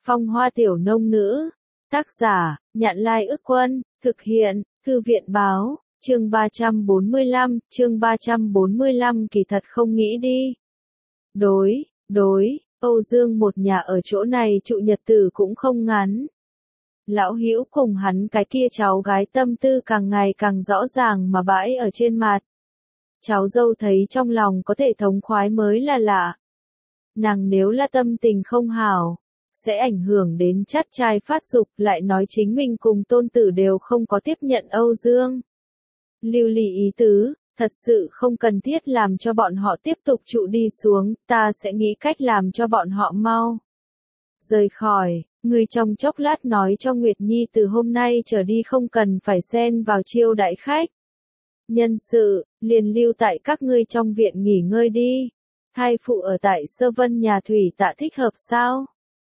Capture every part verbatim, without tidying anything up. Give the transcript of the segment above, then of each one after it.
Phong Hoa Tiểu Nông Nữ. Tác giả, Nhạn Lai Ức Quân. Thực hiện, Thư viện Báo. Chương ba trăm bốn mươi lăm, chương ba trăm bốn mươi lăm kỳ thật không nghĩ đi. Đối, đối, Âu Dương một nhà ở chỗ này trụ nhật tử cũng không ngắn. Lão Hữu cùng hắn cái kia cháu gái tâm tư càng ngày càng rõ ràng mà bãi ở trên mặt. Cháu dâu thấy trong lòng có thể thống khoái mới là lạ. Nàng nếu là tâm tình không hảo, sẽ ảnh hưởng đến chắt trai phát dục, lại nói chính mình cùng tôn tử đều không có tiếp nhận Âu Dương. Lưu Ly ý tứ, thật sự không cần thiết làm cho bọn họ tiếp tục trụ đi xuống, ta sẽ nghĩ cách làm cho bọn họ mau rời khỏi. Người trong chốc lát nói cho Nguyệt Nhi từ hôm nay trở đi không cần phải xen vào chiêu đãi khách. Nhân sự, liền lưu tại các ngươi trong viện nghỉ ngơi đi. Thai phụ ở tại Sơ Vân nhà Thủy Tạ thích hợp sao?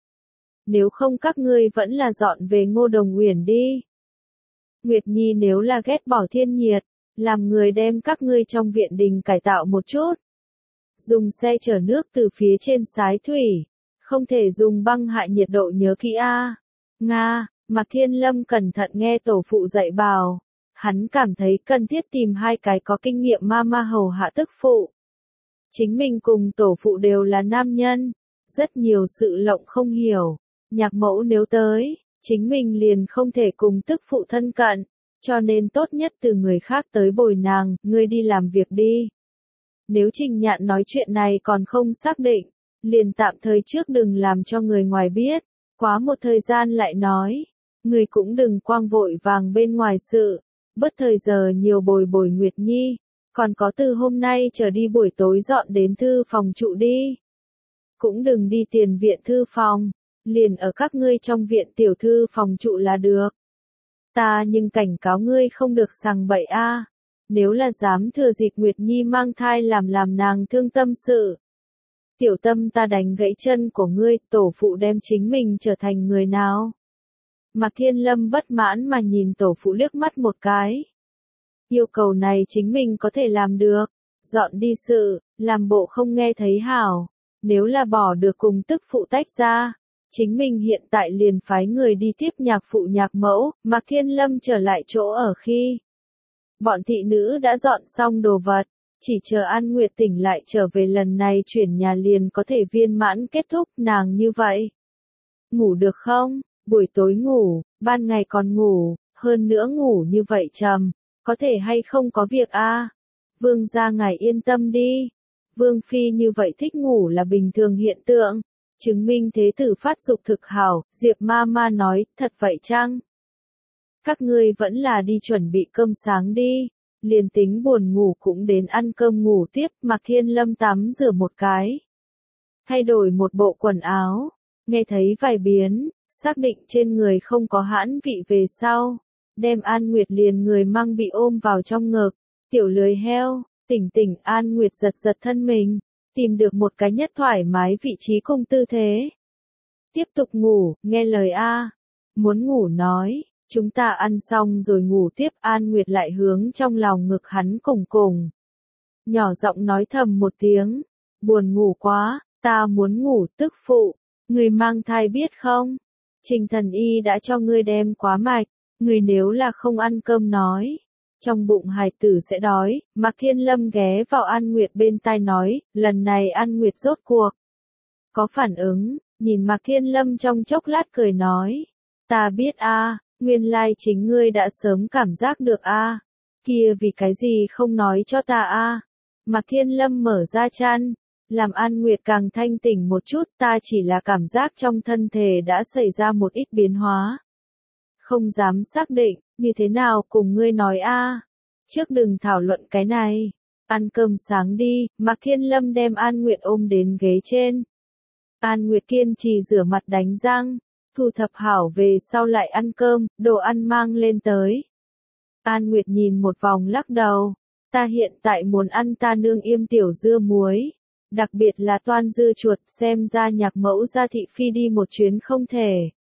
Nếu không các ngươi vẫn là dọn về Ngô Đồng Uyển đi. Nguyệt Nhi nếu là ghét bỏ thiên nhiệt, làm người đem các ngươi trong viện đình cải tạo một chút. Dùng xe chở nước từ phía trên sái thủy, không thể dùng băng hạ nhiệt độ nhớ kỹ a. Nga, Mạc Thiên Lâm cẩn thận nghe tổ phụ dạy bảo. Hắn cảm thấy cần thiết tìm hai cái có kinh nghiệm ma ma hầu hạ tức phụ. Chính mình cùng tổ phụ đều là nam nhân, rất nhiều sự lộng không hiểu. Nhạc mẫu nếu tới, chính mình liền không thể cùng tức phụ thân cận, cho nên tốt nhất từ người khác tới bồi nàng, ngươi đi làm việc đi. Nếu Trình Nhạn nói chuyện này còn không xác định, liền tạm thời trước đừng làm cho người ngoài biết, quá một thời gian lại nói, người cũng đừng quang vội vàng bên ngoài sự, bất thời giờ nhiều bồi bồi Nguyệt Nhi, còn có từ hôm nay trở đi buổi tối dọn đến thư phòng trụ đi. Cũng đừng đi tiền viện thư phòng, liền ở các ngươi trong viện tiểu thư phòng trụ là được. Ta nhưng cảnh cáo ngươi không được sằng bậy a, nếu là dám thừa dịp Nguyệt Nhi mang thai làm làm nàng thương tâm sự. Tiểu Tâm ta đánh gãy chân của ngươi, tổ phụ đem chính mình trở thành người nào? Mạc Thiên Lâm bất mãn mà nhìn tổ phụ liếc mắt một cái. Yêu cầu này chính mình có thể làm được, dọn đi sự, làm bộ không nghe thấy hảo, nếu là bỏ được cùng tức phụ tách ra. Chính mình hiện tại liền phái người đi tiếp nhạc phụ nhạc mẫu, Mạc Thiên Lâm trở lại chỗ ở khi bọn thị nữ đã dọn xong đồ vật, chỉ chờ An Nguyệt tỉnh lại trở về lần này chuyển nhà liền có thể viên mãn kết thúc. Nàng như vậy. Ngủ được không? Buổi tối ngủ, ban ngày còn ngủ, hơn nữa ngủ như vậy trầm, có thể hay không có việc a? À? Vương gia ngài yên tâm đi. Vương phi như vậy thích ngủ là bình thường hiện tượng. Chứng minh thế tử phát dục thực hảo, Diệp ma ma nói, thật vậy chăng? Các ngươi vẫn là đi chuẩn bị cơm sáng đi, liền tính buồn ngủ cũng đến ăn cơm ngủ tiếp. Mạc Thiên Lâm tắm rửa một cái, thay đổi một bộ quần áo, nghe thấy vài biến, xác định trên người không có hãn vị về sau, đem An Nguyệt liền người mang bị ôm vào trong ngực, tiểu lười heo, tỉnh tỉnh. An Nguyệt giật giật thân mình, tìm được một cái nhất thoải mái vị trí cùng tư thế. Tiếp tục ngủ, nghe lời a. Muốn ngủ nói, chúng ta ăn xong rồi ngủ tiếp. An Nguyệt lại hướng trong lòng ngực hắn cùng cùng. Nhỏ giọng nói thầm một tiếng, buồn ngủ quá, ta muốn ngủ. Tức phụ, người mang thai biết không? Trình thần y đã cho ngươi đem quá mạch, người nếu là không ăn cơm nói, trong bụng hài tử sẽ đói. Mạc Thiên Lâm ghé vào An Nguyệt bên tai nói, lần này An Nguyệt rốt cuộc có phản ứng, nhìn Mạc Thiên Lâm trong chốc lát cười nói, ta biết a, à, nguyên lai chính ngươi đã sớm cảm giác được a, à. Kia vì cái gì không nói cho ta a? À. Mạc Thiên Lâm mở ra chăn, làm An Nguyệt càng thanh tỉnh một chút, ta chỉ là cảm giác trong thân thể đã xảy ra một ít biến hóa. Không dám xác định, như thế nào cùng ngươi nói a? À. Trước đừng thảo luận cái này, ăn cơm sáng đi. Mạc Thiên Lâm đem An Nguyệt ôm đến ghế trên. An Nguyệt kiên trì rửa mặt đánh răng, thu thập hảo về sau lại ăn cơm, đồ ăn mang lên tới. An Nguyệt nhìn một vòng lắc đầu, ta hiện tại muốn ăn ta nương yêm tiểu dưa muối, đặc biệt là toan dưa chuột, xem ra nhạc mẫu ra thị phi đi một chuyến không thể.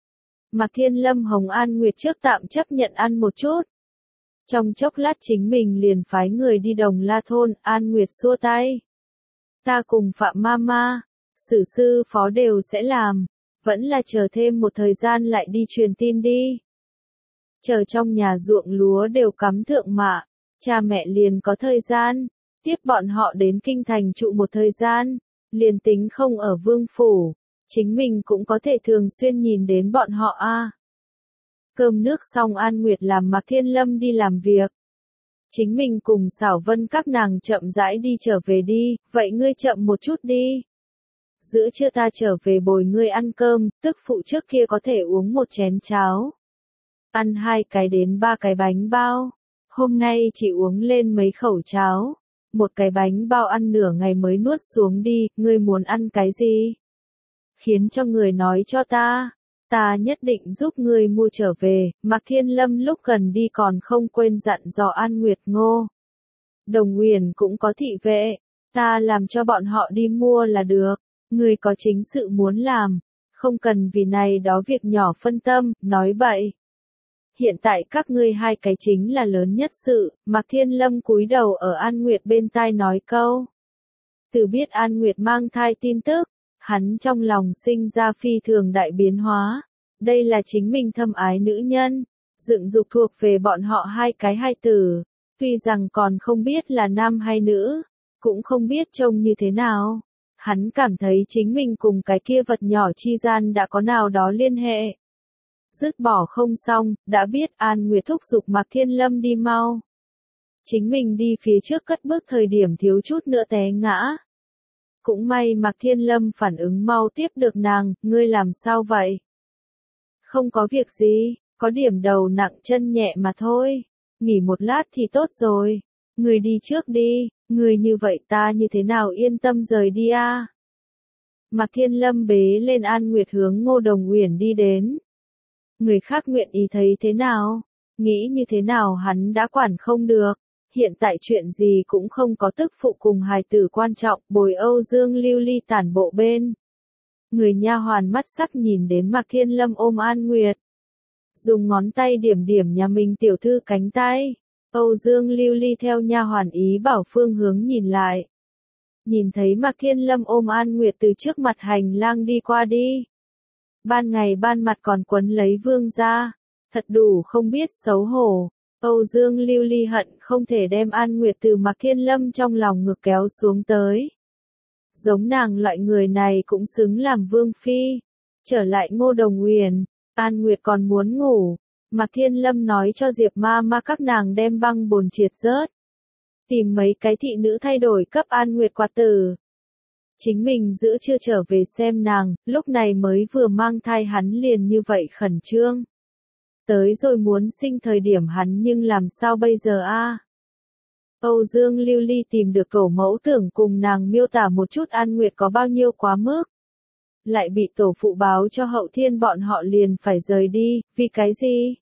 Mạc Thiên Lâm hồng An Nguyệt trước tạm chấp nhận ăn một chút. Trong chốc lát chính mình liền phái người đi Đồng La thôn. An Nguyệt xua tay, ta cùng Phạm Mama, Sử sư phó đều sẽ làm, Vẫn là chờ thêm một thời gian lại đi truyền tin đi. Chờ trong nhà ruộng lúa đều cắm thượng mạ, cha mẹ liền có thời gian, tiếp bọn họ đến kinh thành trụ một thời gian, liền tính không ở vương phủ, chính mình cũng có thể thường xuyên nhìn đến bọn họ a. À. Cơm nước xong An Nguyệt làm Mạc Thiên Lâm đi làm việc. Chính mình cùng Xảo Vân các nàng chậm rãi đi trở về đi, vậy ngươi chậm một chút đi. Giữa trưa ta trở về bồi ngươi ăn cơm, tức phụ trước kia có thể uống một chén cháo. Ăn hai cái đến ba cái bánh bao. Hôm nay chỉ uống lên mấy khẩu cháo. Một cái bánh bao ăn nửa ngày mới nuốt xuống đi, ngươi muốn ăn cái gì? Khiến cho người nói cho ta. Ta nhất định giúp ngươi mua trở về. Mạc Thiên Lâm lúc gần đi còn không quên dặn dò An Nguyệt Ngô. Đồng Uyển cũng có thị vệ. Ta làm cho bọn họ đi mua là được. Ngươi có chính sự muốn làm. Không cần vì này đó việc nhỏ phân tâm, nói bậy. Hiện tại các ngươi hai cái chính là lớn nhất sự, Mạc Thiên Lâm cúi đầu ở An Nguyệt bên tai nói câu. Từ biết An Nguyệt mang thai tin tức, hắn trong lòng sinh ra phi thường đại biến hóa. Đây là chính mình thâm ái nữ nhân, dựng dục thuộc về bọn họ hai cái hai tử. Tuy rằng còn không biết là nam hay nữ, cũng không biết trông như thế nào. Hắn cảm thấy chính mình cùng cái kia vật nhỏ chi gian đã có nào đó liên hệ. Dứt bỏ không xong, đã biết An Nguyệt thúc giục Mạc Thiên Lâm đi mau. Chính mình đi phía trước cất bước thời điểm thiếu chút nữa té ngã. Cũng may Mạc Thiên Lâm phản ứng mau tiếp được nàng, ngươi làm sao vậy? Không có việc gì, có điểm đầu nặng chân nhẹ mà thôi. Nghỉ một lát thì tốt rồi. Ngươi đi trước đi, ngươi như vậy ta như thế nào yên tâm rời đi a? À? Mạc Thiên Lâm bế lên An Nguyệt hướng Ngô Đồng Uyển đi đến. Người khác nguyện ý thấy thế nào, nghĩ như thế nào hắn đã quản không được. Hiện tại chuyện gì cũng không có tức phụ cùng hài tử quan trọng, bồi Âu Dương Lưu Ly tản bộ bên. Người nha hoàn mắt sắc nhìn đến Mạc Thiên Lâm ôm An Nguyệt. Dùng ngón tay điểm điểm nhà mình tiểu thư cánh tay. Âu Dương Lưu Ly theo nha hoàn ý bảo phương hướng nhìn lại. Nhìn thấy Mạc Thiên Lâm ôm An Nguyệt từ trước mặt hành lang đi qua đi. Ban ngày ban mặt còn quấn lấy vương gia, thật đủ không biết xấu hổ. Âu Dương Lưu Ly hận không thể đem An Nguyệt từ Mạc Thiên Lâm trong lòng ngực kéo xuống tới. Giống nàng loại người này cũng xứng làm vương phi. Trở lại Ngô Đồng Uyển, An Nguyệt còn muốn ngủ. Mạc Thiên Lâm nói cho Diệp ma ma các nàng đem băng bồn triệt rớt. Tìm mấy cái thị nữ thay đổi cấp An Nguyệt quạt tử. Chính mình giữa chưa trở về xem nàng, lúc này mới vừa mang thai hắn liền như vậy khẩn trương. Tới rồi muốn sinh thời điểm hắn nhưng làm sao bây giờ a? À? Âu Dương Lưu Ly tìm được tổ mẫu tưởng cùng nàng miêu tả một chút An Nguyệt có bao nhiêu quá mức. Lại bị tổ phụ báo cho Hậu Thiên bọn họ liền phải rời đi, vì cái gì?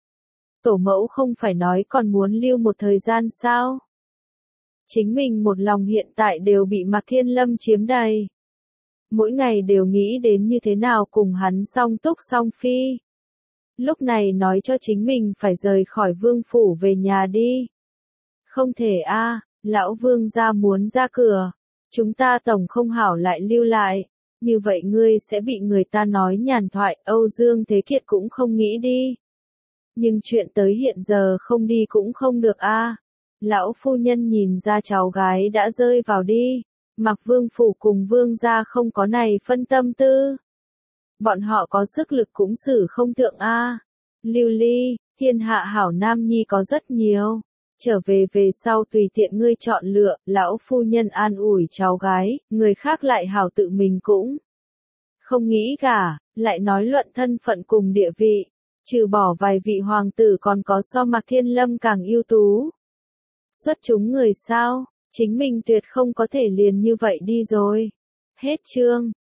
Tổ mẫu không phải nói còn muốn lưu một thời gian sao? Chính mình một lòng hiện tại đều bị Mạc Thiên Lâm chiếm đầy. Mỗi ngày đều nghĩ đến như thế nào cùng hắn song túc song phi. Lúc này nói cho chính mình phải rời khỏi vương phủ về nhà đi. Không thể a, à, lão vương gia muốn ra cửa. Chúng ta tổng không hảo lại lưu lại. Như vậy ngươi sẽ bị người ta nói nhàn thoại, Âu Dương Thế Kiệt cũng không nghĩ đi. Nhưng chuyện tới hiện giờ không đi cũng không được a. À. Lão phu nhân nhìn ra cháu gái đã rơi vào đi, Mạc Vương phủ cùng Vương gia không có này phân tâm tư. Bọn họ có sức lực cũng xử không thượng a. À. Lưu Ly, thiên hạ hảo nam nhi có rất nhiều, trở về về sau tùy tiện ngươi chọn lựa, lão phu nhân an ủi cháu gái, người khác lại hảo tự mình cũng không nghĩ cả, lại nói luận thân phận cùng địa vị, trừ bỏ vài vị hoàng tử còn có so Mạc Thiên Lâm càng ưu tú. Xuất chúng người sao, chính mình tuyệt không có thể liền như vậy đi rồi. Hết chương.